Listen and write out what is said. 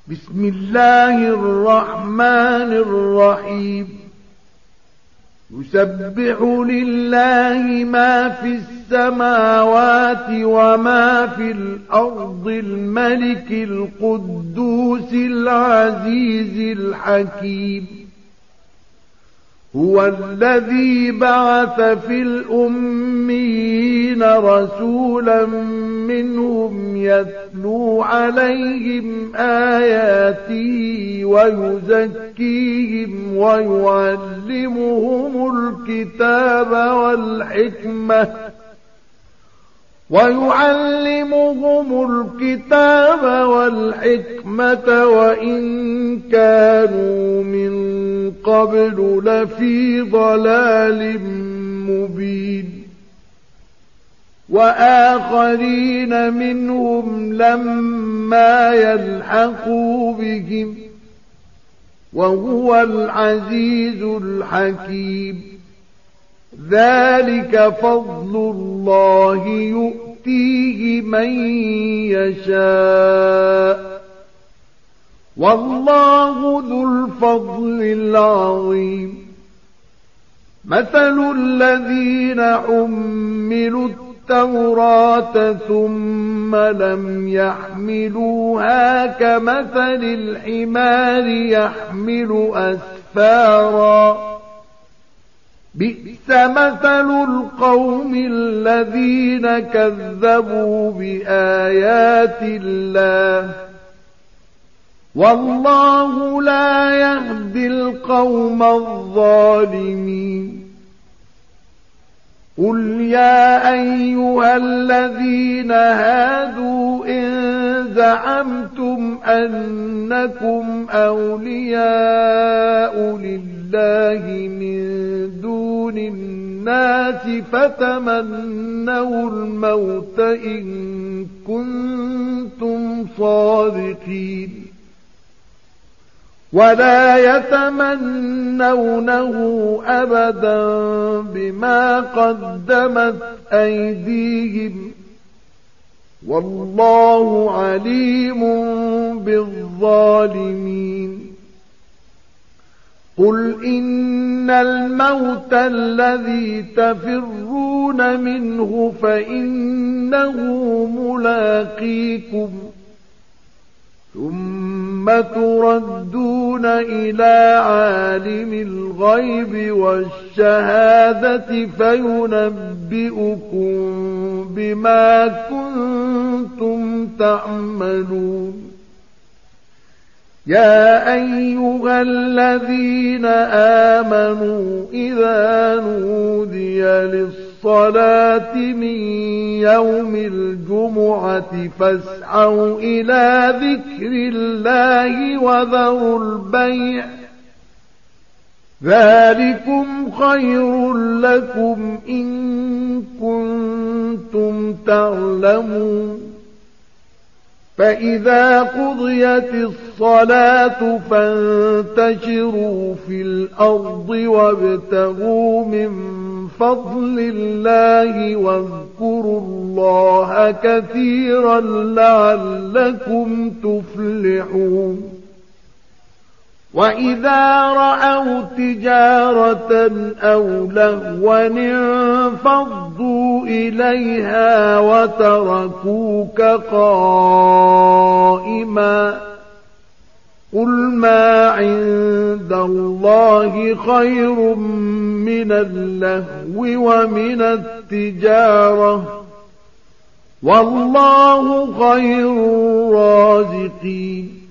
بسم الله الرحمن الرحيم يسبح لله ما في السماوات وما في الأرض الملك القدوس العزيز الحكيم هو الذي بعث في الأميين رسولا منهم يتلو عليهم آياته ويزكيهم ويعلمهم الكتاب والحكمة وإن كانوا من قبل لفي ضلال مبين وآخرين منهم لما يلحقوا بهم وهو العزيز الحكيم ذلك فضل الله يؤتيه من يشاء والله ذو الفضل العظيم مثل الذين حملوا التوراة ثم لم يحملوها كمثل الحمار يحمل أسفارا بئس مثل القوم الذين كذبوا بآيات الله والله لا يهدي القوم الظالمين قل يا أيها الذين هادوا إن زعمتم أنكم أولياء لله من دون الناس فتمنوا الموت إن كنتم صادقين ولا يتمنونه أبدا بما قدمت أيديهم والله عليم بالظالمين قل إن الموت الذي تفرون منه فإنه ملاقيكم ثم تردون إلى عالم الغيب والشهادة فينبئكم بما كنتم تعملون يا أيها الذين آمنوا إذا نودي للصلاة من يوم الجمعة فاسعوا إلى ذكر الله وذروا البيع ذلكم خير لكم إن كنتم تعلمون فإذا قضيت الصلاة فانتشروا في الأرض وابتغوا من فضل الله واذكروا الله كثيرا لعلكم تفلحون وإذا رأوا تجارة أو لهوا انفضوا إليها وتركوك قائما قل ما عند الله خير من اللهو ومن التجارة والله خير الرازقين